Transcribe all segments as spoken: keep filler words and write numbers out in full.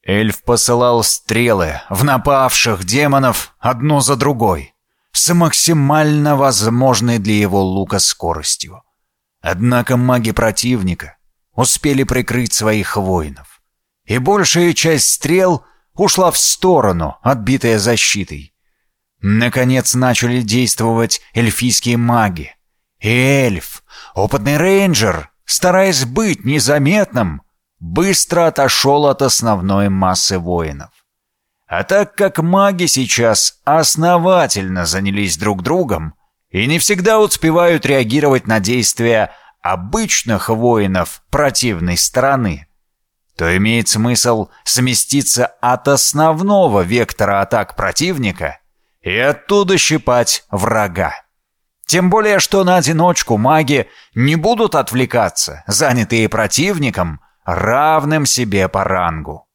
Эльф посылал стрелы в напавших демонов одну за другой, с максимально возможной для его лука скоростью. Однако маги противника успели прикрыть своих воинов, и большая часть стрел ушла в сторону, отбитая защитой. Наконец начали действовать эльфийские маги, и эльф, опытный рейнджер, стараясь быть незаметным, быстро отошел от основной массы воинов. А так как маги сейчас основательно занялись друг другом и не всегда успевают реагировать на действия обычных воинов противной стороны, то имеет смысл сместиться от основного вектора атак противника и оттуда щипать врага. Тем более, что на одиночку маги не будут отвлекаться, занятые противником, равным себе по рангу.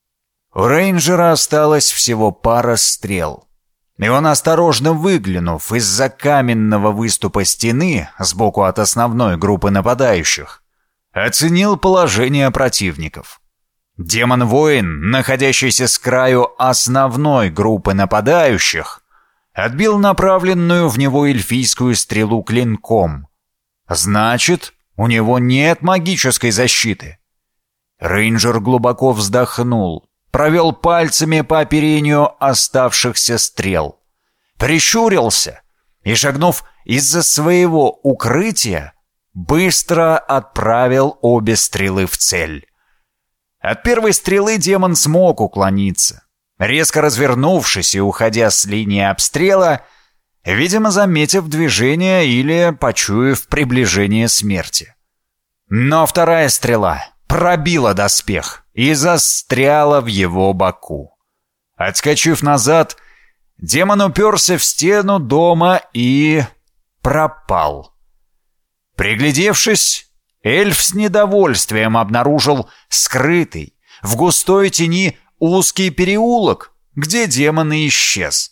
У рейнджера осталось всего пара стрел, и он, осторожно выглянув из-за каменного выступа стены сбоку от основной группы нападающих, оценил положение противников. Демон-воин, находящийся с краю основной группы нападающих, отбил направленную в него эльфийскую стрелу клинком. Значит, у него нет магической защиты. Рейнджер глубоко вздохнул, провел пальцами по оперению оставшихся стрел, прищурился и, шагнув из-за своего укрытия, быстро отправил обе стрелы в цель. От первой стрелы демон смог уклониться, резко развернувшись и уходя с линии обстрела, видимо, заметив движение или почуяв приближение смерти. Но вторая стрела пробила доспех и застряла в его боку. Отскочив назад, демон уперся в стену дома и пропал. Приглядевшись, эльф с недовольствием обнаружил скрытый в густой тени узкий переулок, где демон и исчез.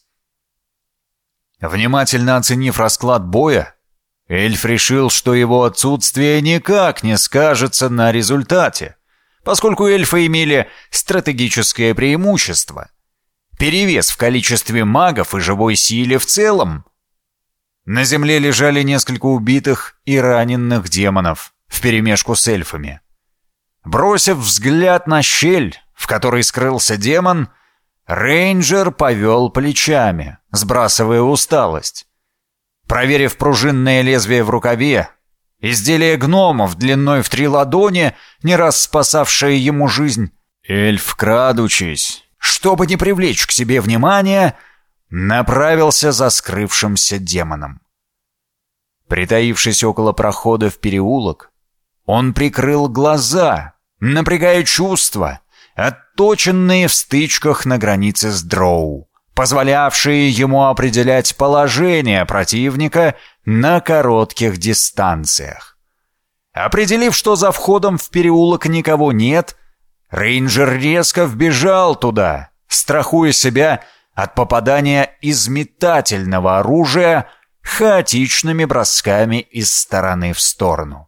Внимательно оценив расклад боя, эльф решил, что его отсутствие никак не скажется на результате, поскольку эльфы имели стратегическое преимущество, перевес в количестве магов и живой силе в целом. На земле лежали несколько убитых и раненых демонов вперемешку с эльфами. Бросив взгляд на щель, в которой скрылся демон, рейнджер повел плечами, сбрасывая усталость. Проверив пружинное лезвие в рукаве, изделие гномов длиной в три ладони, не раз спасавшее ему жизнь, эльф, крадучись, чтобы не привлечь к себе внимания, направился за скрывшимся демоном. Притаившись около прохода в переулок, он прикрыл глаза, напрягая чувства, отточенные в стычках на границе с дроу, позволявшие ему определять положение противника на коротких дистанциях. Определив, что за входом в переулок никого нет, рейнджер резко вбежал туда, страхуя себя от попадания из метательного оружия хаотичными бросками из стороны в сторону.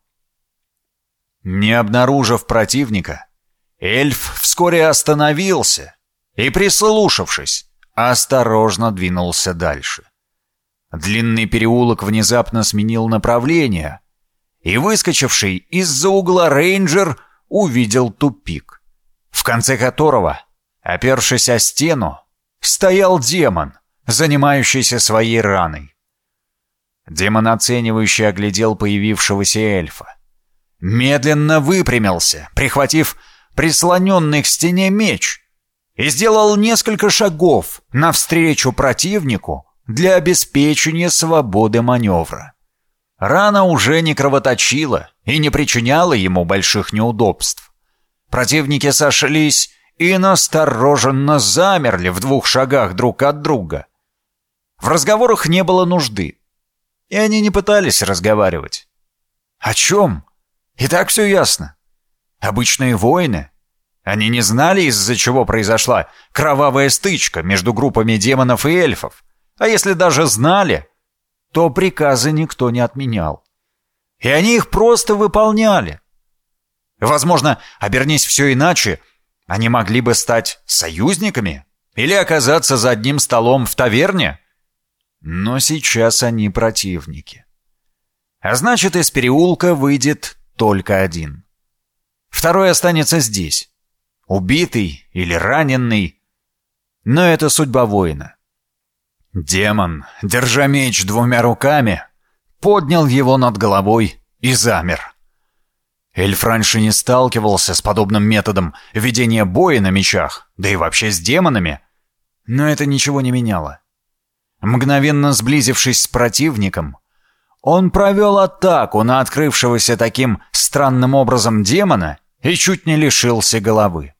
Не обнаружив противника, эльф вскоре остановился и, прислушавшись, осторожно двинулся дальше. Длинный переулок внезапно сменил направление, и выскочивший из-за угла рейнджер увидел тупик, в конце которого, опершись о стену, стоял демон, занимающийся своей раной. Демон оценивающе оглядел появившегося эльфа, медленно выпрямился, прихватив прислоненный к стене меч, и сделал несколько шагов навстречу противнику для обеспечения свободы маневра. Рана уже не кровоточила и не причиняла ему больших неудобств. Противники сошлись и настороженно замерли в двух шагах друг от друга. В разговорах не было нужды, и они не пытались разговаривать. О чем? И так все ясно. Обычные воины. Они не знали, из-за чего произошла кровавая стычка между группами демонов и эльфов. А если даже знали, то приказы никто не отменял. И они их просто выполняли. Возможно, обернись все иначе, Они могли бы стать союзниками или оказаться за одним столом в таверне. Но сейчас они противники. А значит, из переулка выйдет только один. Второй останется здесь. Убитый или раненый. Но это судьба воина. Демон, держа меч двумя руками, поднял его над головой и замер. Эльф раньше не сталкивался с подобным методом ведения боя на мечах, да и вообще с демонами. Но это ничего не меняло. Мгновенно сблизившись с противником, он провел атаку на открывшегося таким странным образом демона и чуть не лишился головы.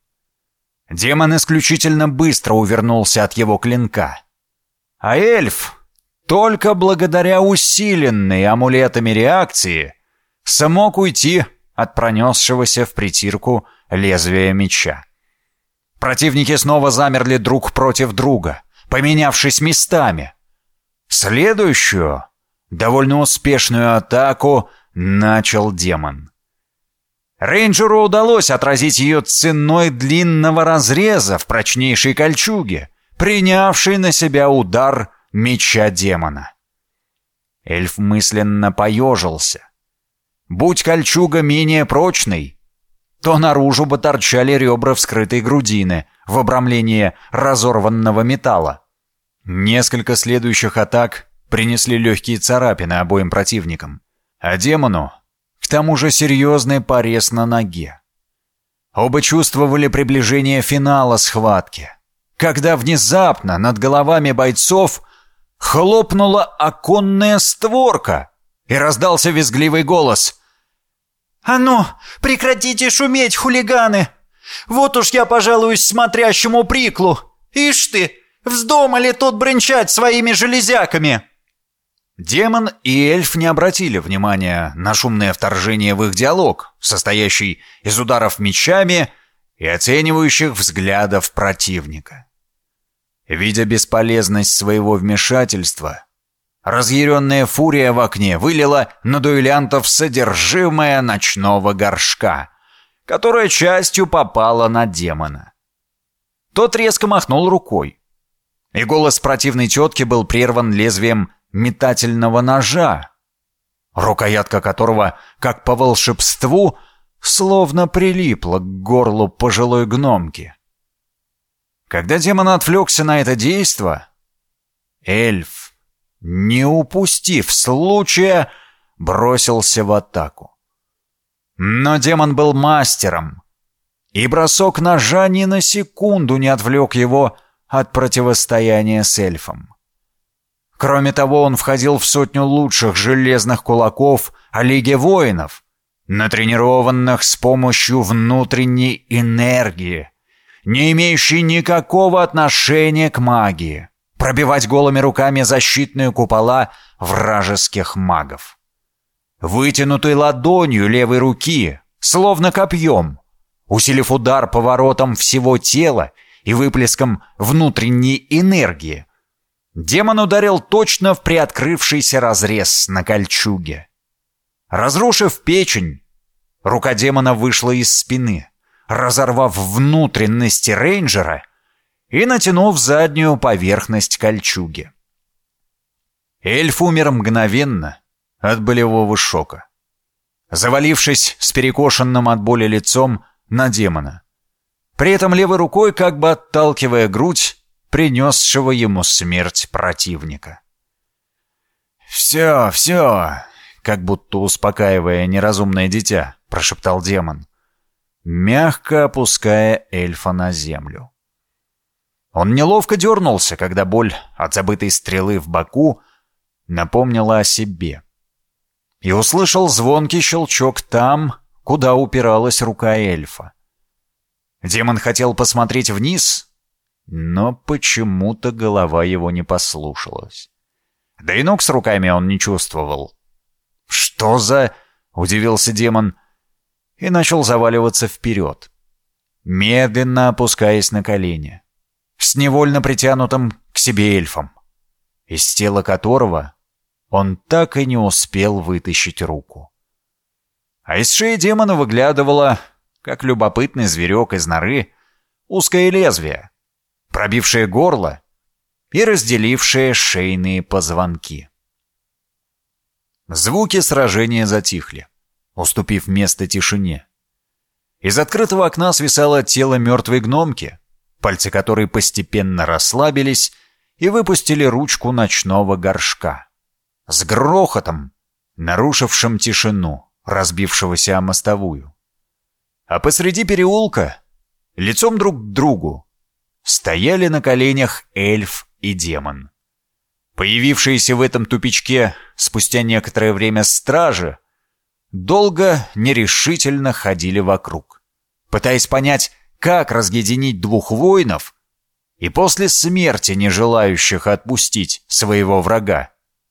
Демон исключительно быстро увернулся от его клинка. А эльф, только благодаря усиленной амулетами реакции, смог уйти от пронесшегося в притирку лезвия меча. Противники снова замерли друг против друга, поменявшись местами. Следующую, довольно успешную атаку начал демон. Рейнджеру удалось отразить ее ценой длинного разреза в прочнейшей кольчуге, принявшей на себя удар меча демона. Эльф мысленно поежился. Будь кольчуга менее прочной, то наружу бы торчали ребра вскрытой грудины в обрамлении разорванного металла. Несколько следующих атак принесли легкие царапины обоим противникам, а демону к тому же серьезный порез на ноге. Оба чувствовали приближение финала схватки, когда внезапно над головами бойцов хлопнула оконная створка, и раздался визгливый голос. «А ну, прекратите шуметь, хулиганы! Вот уж я пожалуюсь смотрящему приклу! Ишь ты, вздумали тут бренчать своими железяками!» Демон и эльф не обратили внимания на шумное вторжение в их диалог, состоящий из ударов мечами и оценивающих взглядов противника. Видя бесполезность своего вмешательства, разъяренная фурия в окне вылила на дуэлянтов содержимое ночного горшка, которое частью попало на демона. Тот резко махнул рукой, и голос противной тетки был прерван лезвием метательного ножа, рукоятка которого, как по волшебству, словно прилипла к горлу пожилой гномки. Когда демон отвлекся на это действо, эльф, не упустив случая, бросился в атаку. Но демон был мастером, и бросок ножа ни на секунду не отвлек его от противостояния с эльфом. Кроме того, он входил в сотню лучших железных кулаков о Лиге воинов, натренированных с помощью внутренней энергии, не имеющей никакого отношения к магии, пробивать голыми руками защитные купола вражеских магов. Вытянутой ладонью левой руки, словно копьем, усилив удар поворотом всего тела и выплеском внутренней энергии, демон ударил точно в приоткрывшийся разрез на кольчуге. Разрушив печень, рука демона вышла из спины, разорвав внутренности рейнджера и натянув заднюю поверхность кольчуги. Эльф умер мгновенно от болевого шока, завалившись с перекошенным от боли лицом на демона, при этом левой рукой как бы отталкивая грудь принесшего ему смерть противника. «Все, все!» — как будто успокаивая неразумное дитя, прошептал демон, мягко опуская эльфа на землю. Он неловко дернулся, когда боль от забытой стрелы в боку напомнила о себе, и услышал звонкий щелчок там, куда упиралась рука эльфа. Демон хотел посмотреть вниз, но почему-то голова его не послушалась. Да и ног с руками он не чувствовал. «Что за...» — удивился демон и начал заваливаться вперед, медленно опускаясь на колени, с невольно притянутым к себе эльфом, из тела которого он так и не успел вытащить руку. А из шеи демона выглядывала, как любопытный зверек из норы, узкое лезвие, пробившее горло и разделившее шейные позвонки. Звуки сражения затихли, уступив место тишине. Из открытого окна свисало тело мертвой гномки, пальцы которой постепенно расслабились и выпустили ручку ночного горшка. С грохотом, нарушившим тишину, разбившегося о мостовую. А посреди переулка, лицом друг к другу, стояли на коленях эльф и демон. Появившиеся в этом тупичке спустя некоторое время стражи долго нерешительно ходили вокруг, пытаясь понять, как разъединить двух воинов и после смерти не желающих отпустить своего врага.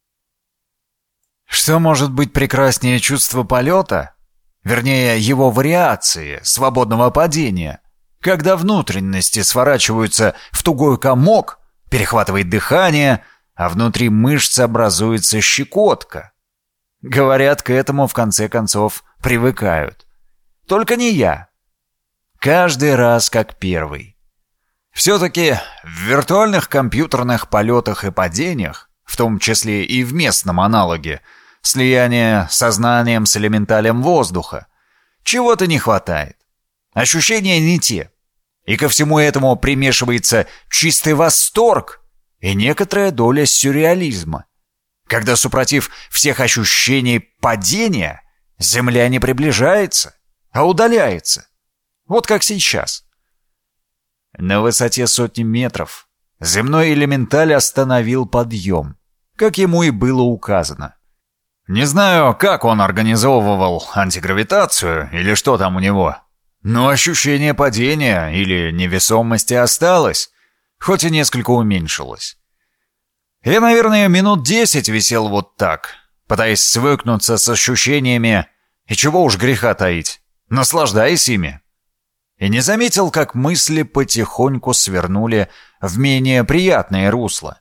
Что может быть прекраснее чувства полета, вернее его вариации свободного падения, когда внутренности сворачиваются в тугой комок, перехватывает дыхание, а внутри мышц образуется щекотка. Говорят, к этому в конце концов привыкают. Только не я. Каждый раз как первый. Все-таки в виртуальных компьютерных полетах и падениях, в том числе и в местном аналоге, слияние сознанием с элементалем воздуха, чего-то не хватает. Ощущения не те. И ко всему этому примешивается чистый восторг и некоторая доля сюрреализма, когда, супротив всех ощущений падения, Земля не приближается, а удаляется. Вот как сейчас. На высоте сотни метров земной элементаль остановил подъем, как ему и было указано. Не знаю, как он организовывал антигравитацию или что там у него, но ощущение падения или невесомости осталось, хоть и несколько уменьшилось. Я, наверное, минут десять висел вот так, пытаясь свыкнуться с ощущениями, и чего уж греха таить, наслаждаясь ими. И не заметил, как мысли потихоньку свернули в менее приятное русло.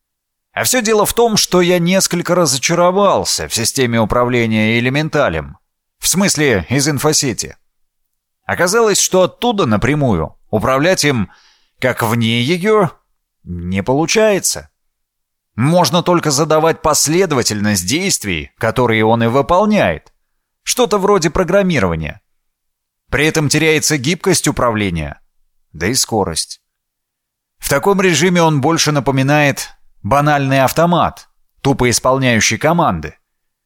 А все дело в том, что я несколько разочаровался в системе управления элементалем, в смысле из инфосети. Оказалось, что оттуда напрямую управлять им, как вне ее, не получается. Можно только задавать последовательность действий, которые он и выполняет. Что-то вроде программирования. При этом теряется гибкость управления, да и скорость. В таком режиме он больше напоминает банальный автомат, тупо исполняющий команды.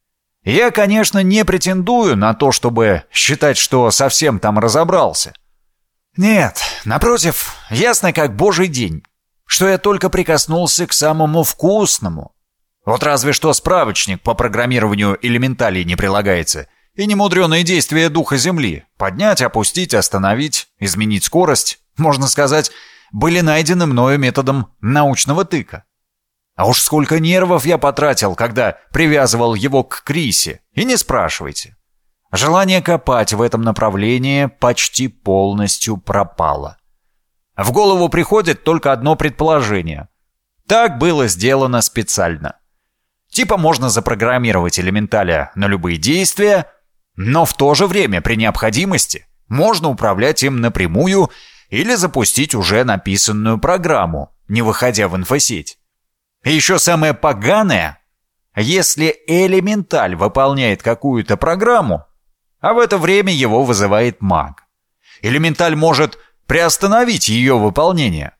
Я, конечно, не претендую на то, чтобы считать, что совсем там разобрался. Нет, напротив, ясно как божий день, что я только прикоснулся к самому вкусному. Вот разве что справочник по программированию элементалей не прилагается, и немудреные действия духа Земли — поднять, опустить, остановить, изменить скорость, можно сказать, были найдены мною методом научного тыка. А уж сколько нервов я потратил, когда привязывал его к Крисе, и не спрашивайте. Желание копать в этом направлении почти полностью пропало. В голову приходит только одно предположение. Так было сделано специально. Типа можно запрограммировать элементаля на любые действия, но в то же время при необходимости можно управлять им напрямую или запустить уже написанную программу, не выходя в инфосеть. И еще самое поганое, если элементаль выполняет какую-то программу, а в это время его вызывает маг. Элементаль может приостановить ее выполнение.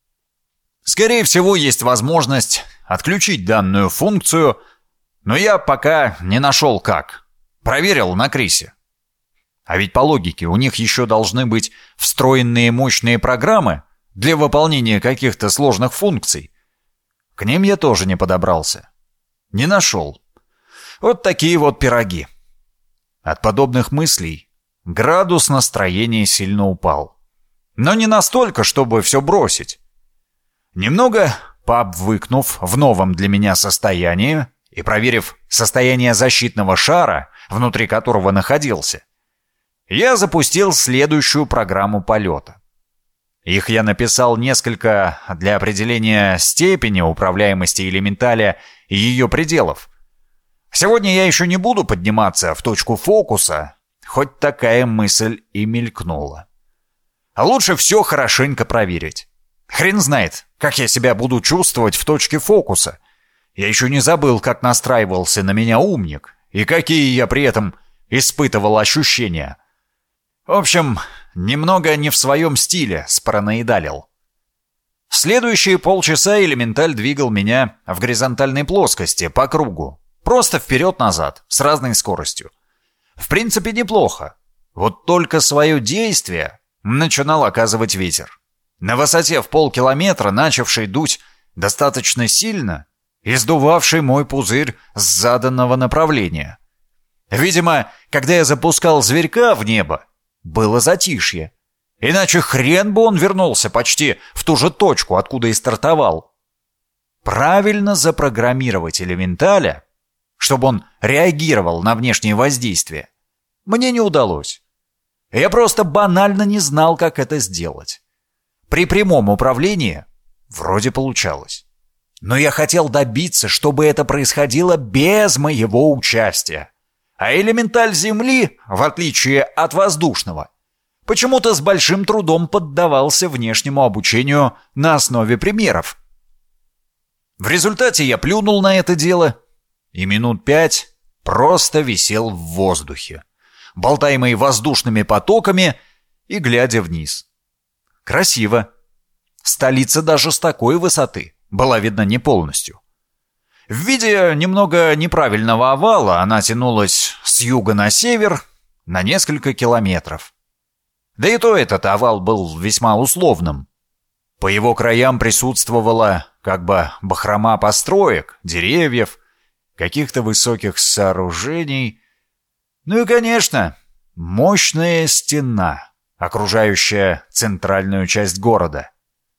Скорее всего, есть возможность отключить данную функцию, но я пока не нашел как. Проверил на Крисе. А ведь по логике у них еще должны быть встроенные мощные программы для выполнения каких-то сложных функций. К ним я тоже не подобрался. Не нашел. Вот такие вот пироги. От подобных мыслей градус настроения сильно упал. Но не настолько, чтобы все бросить. Немного пообвыкнув в новом для меня состоянии и проверив состояние защитного шара, внутри которого находился, я запустил следующую программу полета. Их я написал несколько для определения степени управляемости элементаля и ее пределов. Сегодня я еще не буду подниматься в точку фокуса, хоть такая мысль и мелькнула. А лучше все хорошенько проверить. Хрен знает, как я себя буду чувствовать в точке фокуса. Я еще не забыл, как настраивался на меня умник, и какие я при этом испытывал ощущения. В общем, немного не в своем стиле спараноидалил. Следующие полчаса элементаль двигал меня в горизонтальной плоскости по кругу. Просто вперед-назад, с разной скоростью. В принципе, неплохо. Вот только свое действие начинал оказывать ветер. На высоте в полкилометра, начавший дуть достаточно сильно, и сдувавший мой пузырь с заданного направления. Видимо, когда я запускал зверька в небо, было затишье. Иначе хрен бы он вернулся почти в ту же точку, откуда и стартовал. Правильно запрограммировать элементаля, чтобы он реагировал на внешние воздействия, мне не удалось. Я просто банально не знал, как это сделать. При прямом управлении вроде получалось. Но я хотел добиться, чтобы это происходило без моего участия. А элементаль Земли, в отличие от воздушного, почему-то с большим трудом поддавался внешнему обучению на основе примеров. В результате я плюнул на это дело и минут пять просто висел в воздухе, болтаемый воздушными потоками и глядя вниз. Красиво. Столица даже с такой высоты была видна не полностью. В виде немного неправильного овала она тянулась с юга на север на несколько километров. Да и то этот овал был весьма условным. По его краям присутствовала как бы бахрома построек, деревьев, каких-то высоких сооружений. Ну и, конечно, мощная стена, окружающая центральную часть города.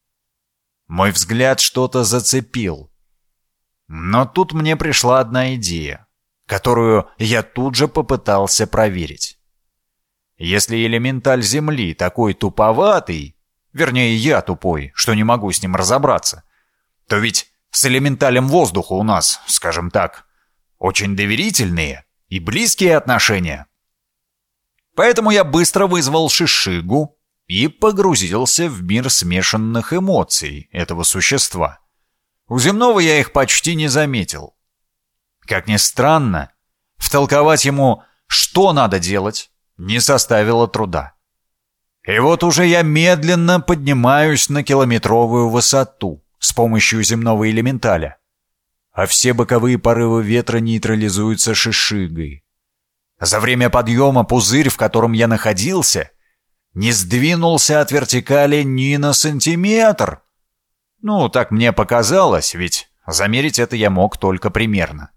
Мой взгляд что-то зацепил. Но тут мне пришла одна идея, которую я тут же попытался проверить. Если элементаль Земли такой туповатый, вернее, я тупой, что не могу с ним разобраться, то ведь с элементалем воздуха у нас, скажем так, очень доверительные и близкие отношения. Поэтому я быстро вызвал Шишигу и погрузился в мир смешанных эмоций этого существа. У земного я их почти не заметил. Как ни странно, втолковать ему, что надо делать, не составило труда. И вот уже я медленно поднимаюсь на километровую высоту с помощью земного элементаля, а все боковые порывы ветра нейтрализуются Шишигой. За время подъема пузырь, в котором я находился, не сдвинулся от вертикали ни на сантиметр. Ну, так мне показалось, ведь замерить это я мог только примерно.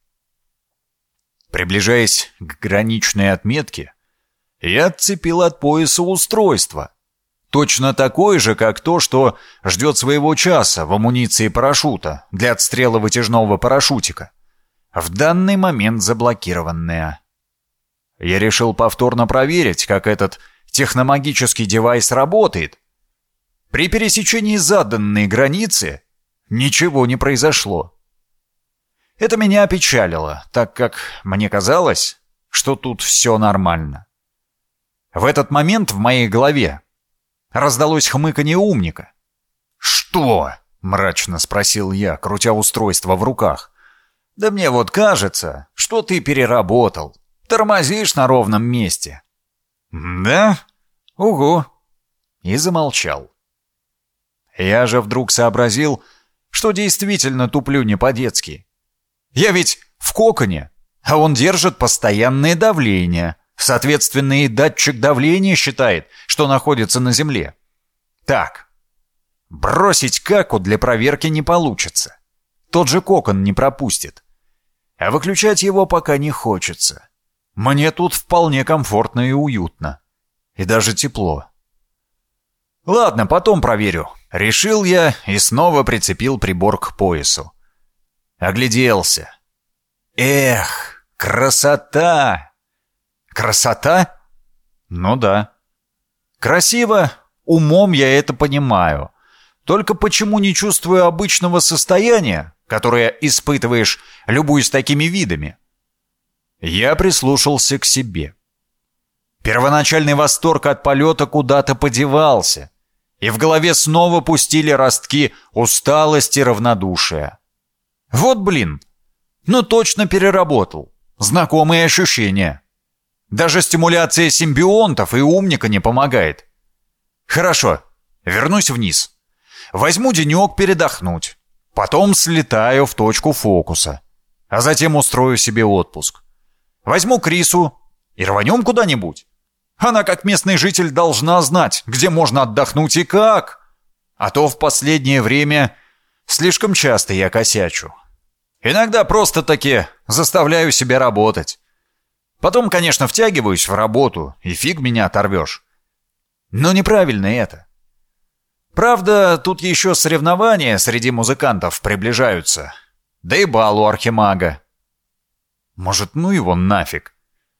Приближаясь к граничной отметке, я отцепил от пояса устройство. Точно такое же, как то, что ждет своего часа в амуниции парашюта для отстрела вытяжного парашютика. В данный момент заблокированное. Я решил повторно проверить, как этот техномагический девайс работает. При пересечении заданной границы ничего не произошло. Это меня опечалило, так как мне казалось, что тут все нормально. В этот момент в моей голове раздалось хмыканье умника. «Что?» — мрачно спросил я, крутя устройство в руках. «Да мне вот кажется, что ты переработал. Тормозишь на ровном месте». «Да? Угу». И замолчал. Я же вдруг сообразил, что действительно туплю не по-детски. Я ведь в коконе, а он держит постоянное давление. Соответственно, и датчик давления считает, что находится на земле. Так, бросить каку для проверки не получится. Тот же кокон не пропустит. А выключать его пока не хочется. Мне тут вполне комфортно и уютно. И даже тепло. Ладно, потом проверю. Решил я и снова прицепил прибор к поясу. Огляделся. Эх, красота! Красота? Ну да. Красиво, умом я это понимаю. Только почему не чувствую обычного состояния, которое испытываешь, любуясь такими видами? Я прислушался к себе. Первоначальный восторг от полета куда-то подевался, и в голове снова пустили ростки усталости и равнодушия. Вот блин, ну точно переработал. Знакомые ощущения. Даже стимуляция симбионтов и умника не помогает. Хорошо, вернусь вниз. Возьму денек передохнуть. Потом слетаю в точку фокуса. А затем устрою себе отпуск. Возьму Крису и рванем куда-нибудь. Она, как местный житель, должна знать, где можно отдохнуть и как. А то в последнее время слишком часто я косячу. Иногда просто-таки заставляю себя работать. Потом, конечно, втягиваюсь в работу, и фиг меня оторвешь. Но неправильно это. Правда, тут еще соревнования среди музыкантов приближаются. Да и бал у архимага. Может, ну его нафиг.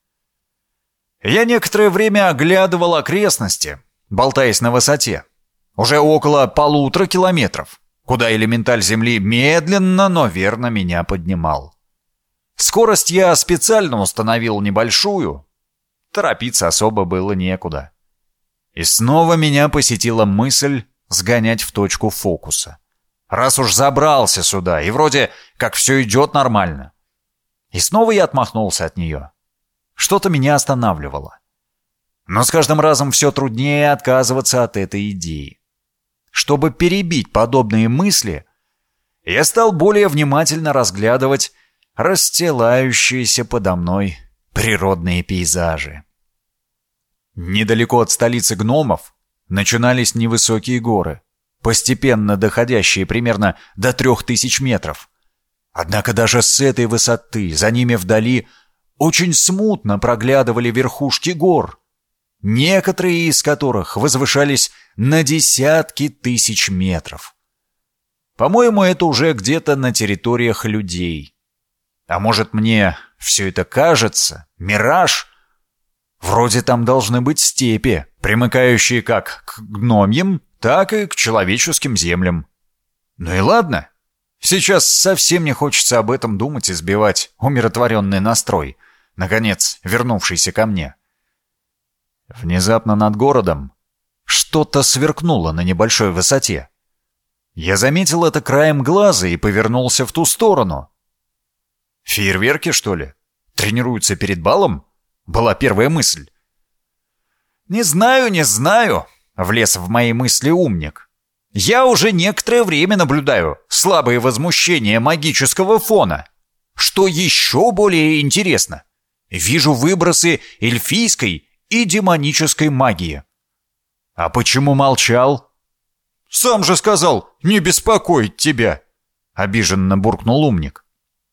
Я некоторое время оглядывал окрестности, болтаясь на высоте. Уже около полутора километров, куда элементаль Земли медленно, но верно меня поднимал. Скорость я специально установил небольшую. Торопиться особо было некуда. И снова меня посетила мысль сгонять в точку фокуса. Раз уж забрался сюда, и вроде как все идет нормально. И снова я отмахнулся от нее. Что-то меня останавливало. Но с каждым разом все труднее отказываться от этой идеи. Чтобы перебить подобные мысли, я стал более внимательно разглядывать расстилающиеся подо мной природные пейзажи. Недалеко от столицы гномов начинались невысокие горы, постепенно доходящие примерно до трех тысяч метров. Однако даже с этой высоты за ними вдали очень смутно проглядывали верхушки гор, некоторые из которых возвышались на десятки тысяч метров. По-моему, это уже где-то на территориях людей. А может, мне все это кажется? Мираж? Вроде там должны быть степи, примыкающие как к гномьим, так и к человеческим землям. Ну и ладно. Сейчас совсем не хочется об этом думать и сбивать умиротворенный настрой, наконец вернувшийся ко мне. Внезапно над городом что-то сверкнуло на небольшой высоте. Я заметил это краем глаза и повернулся в ту сторону. Фейерверки, что ли? Тренируются перед балом? Была первая мысль. «Не знаю, не знаю», — влез в мои мысли умник. «Я уже некоторое время наблюдаю слабые возмущения магического фона. Что еще более интересно, вижу выбросы эльфийской и демонической магии». «А почему молчал?» «Сам же сказал, не беспокоить тебя», — обиженно буркнул умник.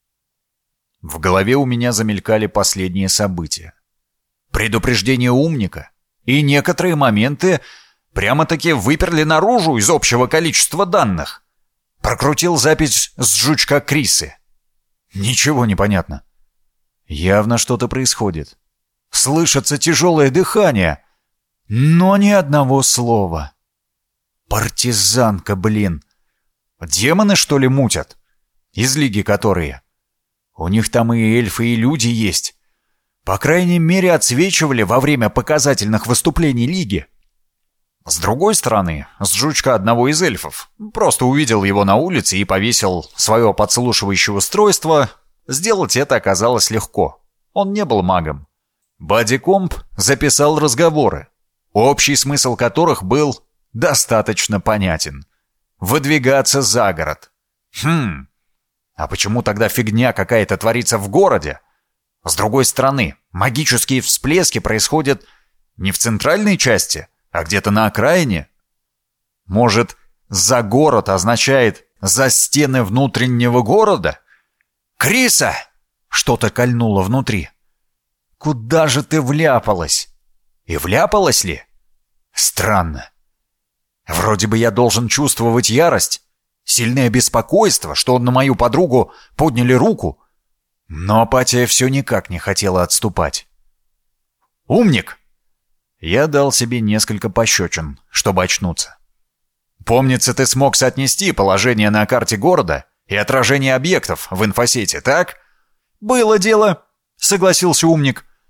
В голове у меня замелькали последние события. Предупреждение умника и некоторые моменты прямо-таки выперли наружу из общего количества данных. Прокрутил запись с жучка Крисы. Ничего не понятно. Явно что-то происходит. Слышится тяжелое дыхание, но ни одного слова. Партизанка, блин. Демоны, что ли, мутят? Из лиги которые? У них там и эльфы, и люди есть. По крайней мере, отсвечивали во время показательных выступлений лиги. С другой стороны, с жучка одного из эльфов. Просто увидел его на улице и повесил свое подслушивающее устройство. Сделать это оказалось легко. Он не был магом. Бадикомп записал разговоры, общий смысл которых был достаточно понятен. Выдвигаться за город. Хм, а почему тогда фигня какая-то творится в городе? С другой стороны, магические всплески происходят не в центральной части, а где-то на окраине. Может, «за город» означает «за стены внутреннего города»? «Криса!» — что-то кольнуло внутри. «Куда же ты вляпалась?» И вляпалась ли? Странно. Вроде бы я должен чувствовать ярость, сильное беспокойство, что на мою подругу подняли руку. Но апатия все никак не хотела отступать. «Умник!» Я дал себе несколько пощечин, чтобы очнуться. «Помнится, ты смог соотнести положение на карте города и отражение объектов в инфосете, так?» «Было дело», — согласился умник.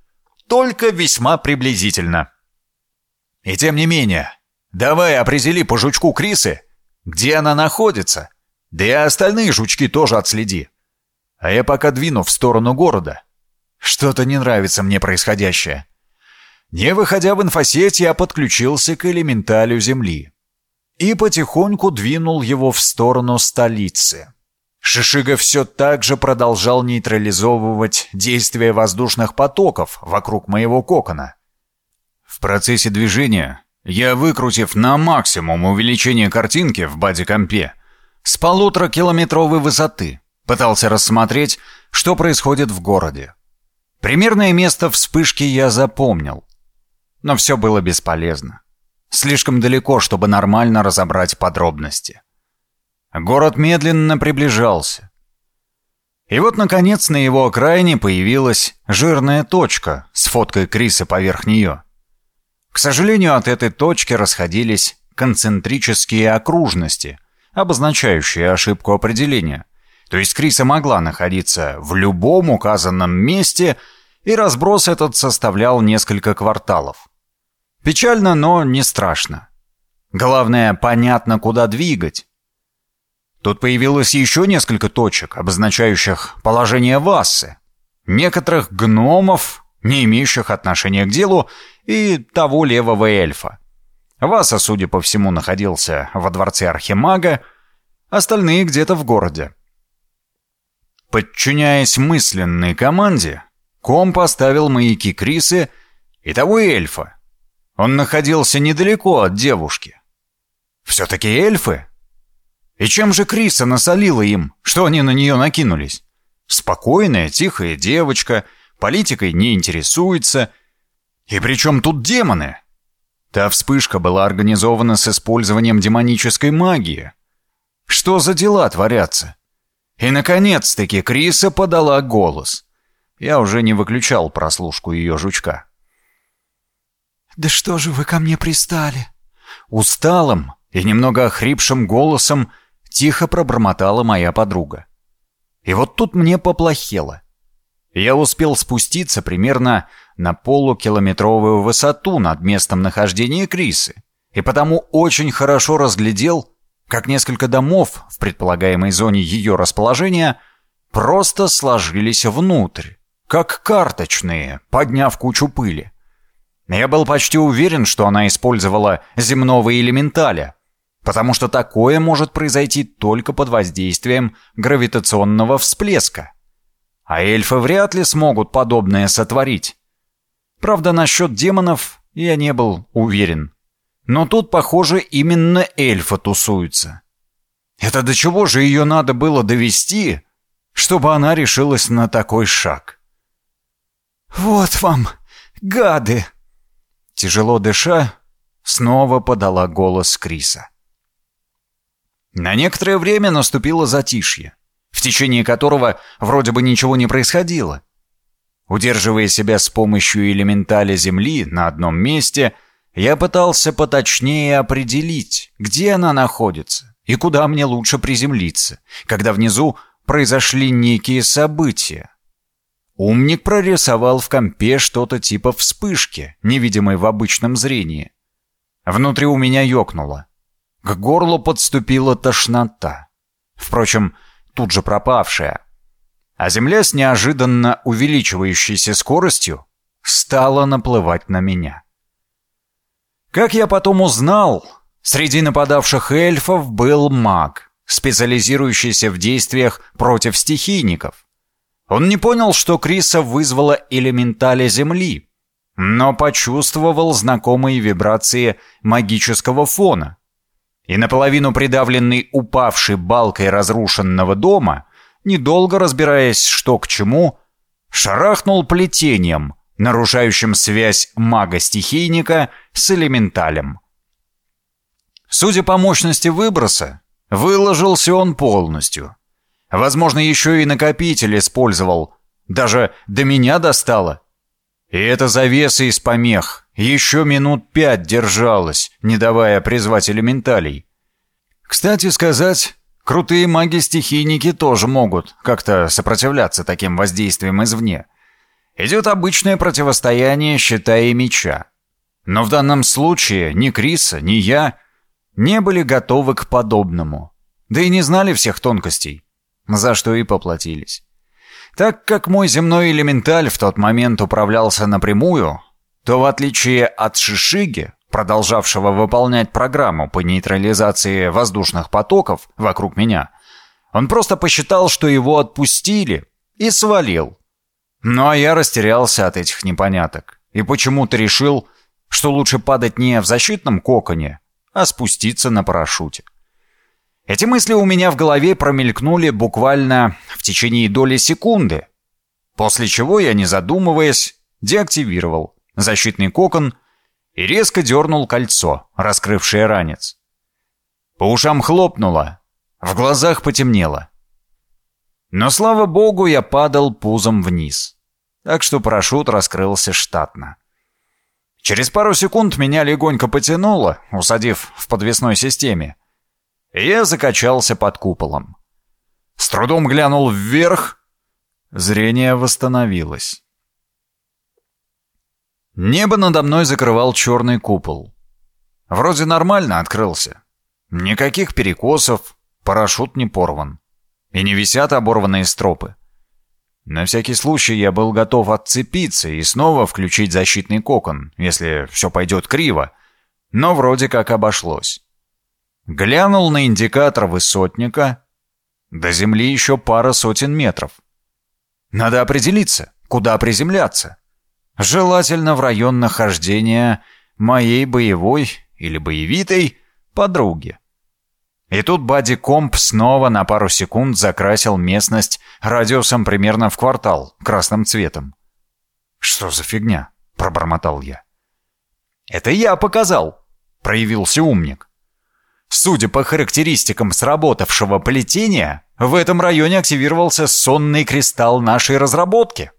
только весьма приблизительно. И тем не менее, давай определи по жучку Крисы, где она находится, да и остальные жучки тоже отследи. А я пока двину в сторону города. Что-то не нравится мне происходящее. Не выходя в инфосеть, я подключился к элементалю Земли и потихоньку двинул его в сторону столицы. Шишига все так же продолжал нейтрализовывать действие воздушных потоков вокруг моего кокона. В процессе движения я, выкрутив на максимум увеличение картинки в бади-компе с полуторакилометровой высоты, пытался рассмотреть, что происходит в городе. Примерное место вспышки я запомнил. Но все было бесполезно. Слишком далеко, чтобы нормально разобрать подробности. Город медленно приближался. И вот, наконец, на его окраине появилась жирная точка с фоткой Крисы поверх нее. К сожалению, от этой точки расходились концентрические окружности, обозначающие ошибку определения. То есть Криса могла находиться в любом указанном месте, и разброс этот составлял несколько кварталов. Печально, но не страшно. Главное, понятно, куда двигать. Тут появилось еще несколько точек, обозначающих положение Вассы, некоторых гномов, не имеющих отношения к делу, и того левого эльфа. Васса, судя по всему, находился во дворце Архимага, остальные где-то в городе. Подчиняясь мысленной команде, Ком поставил маяки Крисы и того эльфа. Он находился недалеко от девушки. Все-таки эльфы? И чем же Криса насолила им, что они на нее накинулись? Спокойная, тихая девочка, политикой не интересуется. И при чем тут демоны? Та вспышка была организована с использованием демонической магии. Что за дела творятся? И, наконец-таки, Криса подала голос. Я уже не выключал прослушку ее жучка. «Да что же вы ко мне пристали?» Усталым и немного охрипшим голосом тихо пробормотала моя подруга. И вот тут мне поплохело. Я успел спуститься примерно на полукилометровую высоту над местом нахождения Крисы, и потому очень хорошо разглядел, как несколько домов в предполагаемой зоне ее расположения просто сложились внутрь, как карточные, подняв кучу пыли. Я был почти уверен, что она использовала земного элементаля, потому что такое может произойти только под воздействием гравитационного всплеска. А эльфы вряд ли смогут подобное сотворить. Правда, насчет демонов я не был уверен. Но тут, похоже, именно эльфы тусуются. Это до чего же ее надо было довести, чтобы она решилась на такой шаг? «Вот вам, гады!» Тяжело дыша, снова подала голос Криса. На некоторое время наступило затишье, в течение которого вроде бы ничего не происходило. Удерживая себя с помощью элементаля Земли на одном месте, я пытался поточнее определить, где она находится и куда мне лучше приземлиться, когда внизу произошли некие события. Умник прорисовал в компе что-то типа вспышки, невидимой в обычном зрении. Внутри у меня ёкнуло. К горлу подступила тошнота. Впрочем, тут же пропавшая. А земля с неожиданно увеличивающейся скоростью стала наплывать на меня. Как я потом узнал, среди нападавших эльфов был маг, специализирующийся в действиях против стихийников. Он не понял, что Криса вызвала элементаля Земли, но почувствовал знакомые вибрации магического фона. И наполовину придавленный упавшей балкой разрушенного дома, недолго разбираясь, что к чему, шарахнул плетением, нарушающим связь мага-стихийника с элементалем. Судя по мощности выброса, выложился он полностью. Возможно, еще и накопитель использовал. Даже до меня достало. И эта завеса из помех еще минут пять держалась, не давая призвать элементалей. Кстати сказать, крутые маги-стихийники тоже могут как-то сопротивляться таким воздействиям извне. Идет обычное противостояние щита и меча. Но в данном случае ни Криса, ни я не были готовы к подобному. Да и не знали всех тонкостей, за что и поплатились. Так как мой земной элементаль в тот момент управлялся напрямую, то в отличие от Шишиги, продолжавшего выполнять программу по нейтрализации воздушных потоков вокруг меня, он просто посчитал, что его отпустили, и свалил. Ну а я растерялся от этих непоняток и почему-то решил, что лучше падать не в защитном коконе, а спуститься на парашюте. Эти мысли у меня в голове промелькнули буквально в течение доли секунды, после чего я, не задумываясь, деактивировал защитный кокон и резко дернул кольцо, раскрывшее ранец. По ушам хлопнуло, в глазах потемнело. Но, слава богу, я падал пузом вниз, так что парашют раскрылся штатно. Через пару секунд меня легонько потянуло, усадив в подвесной системе, и я закачался под куполом. С трудом глянул вверх, зрение восстановилось. Небо надо мной закрывал черный купол. Вроде нормально открылся. Никаких перекосов, парашют не порван. И не висят оборванные стропы. На всякий случай я был готов отцепиться и снова включить защитный кокон, если все пойдет криво, но вроде как обошлось. Глянул на индикатор высотника. До земли еще пара сотен метров. Надо определиться, куда приземляться. Желательно в район нахождения моей боевой или боевитой подруги. И тут бади-комп снова на пару секунд закрасил местность радиусом примерно в квартал красным цветом. «Что за фигня?» — пробормотал я. «Это я показал», — проявился умник. «Судя по характеристикам сработавшего плетения, в этом районе активировался сонный кристалл нашей разработки».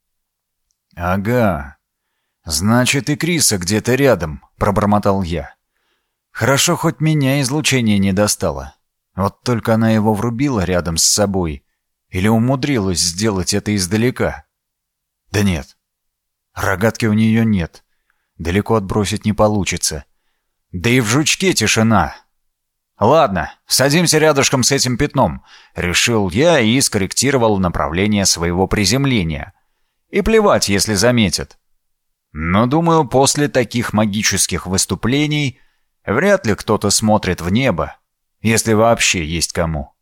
«Ага, значит и Криса где-то рядом», — пробормотал я. «Хорошо, хоть меня излучение не достало. Вот только она его врубила рядом с собой. Или умудрилась сделать это издалека. Да нет, рогатки у нее нет. Далеко отбросить не получится. Да и в жучке тишина. Ладно, садимся рядышком с этим пятном», — решил я и скорректировал направление своего приземления. И плевать, если заметят. Но, думаю, после таких магических выступлений вряд ли кто-то смотрит в небо, если вообще есть кому.